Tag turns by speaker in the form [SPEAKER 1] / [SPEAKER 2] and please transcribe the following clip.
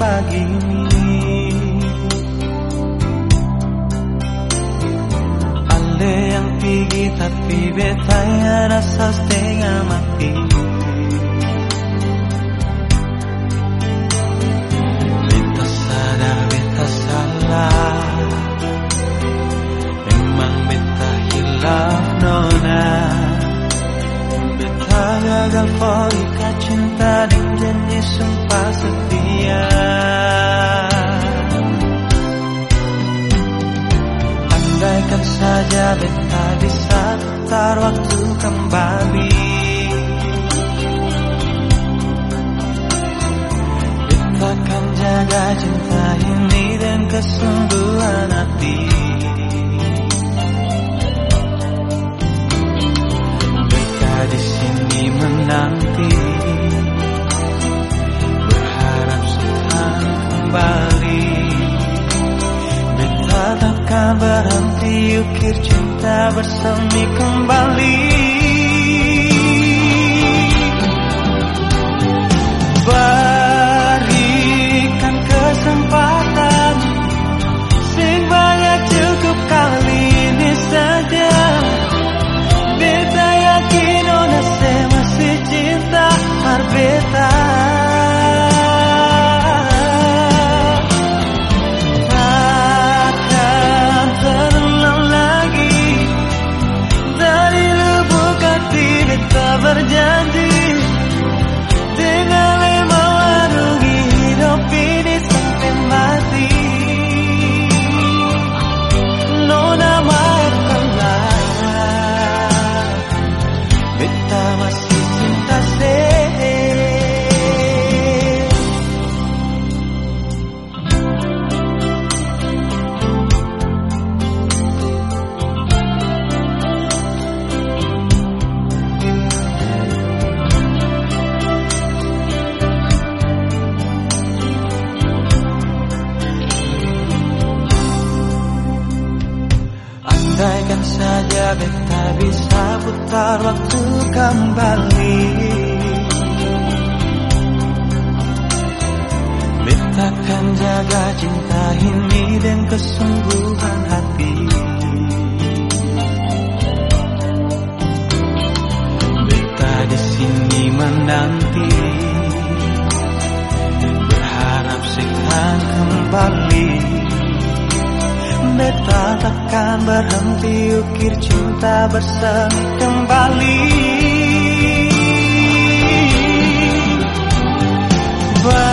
[SPEAKER 1] begini. Ale yang pergi tapi betanya rasa setengah mati. Beta sadar beta salah, memang beta hilaf nona. Beta gagal ikat cinta dan janji sumpah setia. Andaikan saja beta bisa putar waktu kembali, beta akan jaga cinta ini dan kesungguhan hati. Beta di sini menanti, berharap Tuhan kembali. Beta takkan berhenti ukir cinta bersemi kembali. Berikan kesempatan, sing banyak cukup kali ini saja. Beta yakin ona masih cinta par beta. Takkan tenang lagi, dari lubuk hati beta berjanji, dengan lemah warungi hidup ini sampai mati. Nona maafkanlah, beta masih cinta andaikan saja beta bisa putar waktu kembali, beta akan jaga cinta ini dan kesungguhan hati. Beta di sini menanti, berharap segera kembali. Beta takkan berhenti ukir cinta bersemi kembali.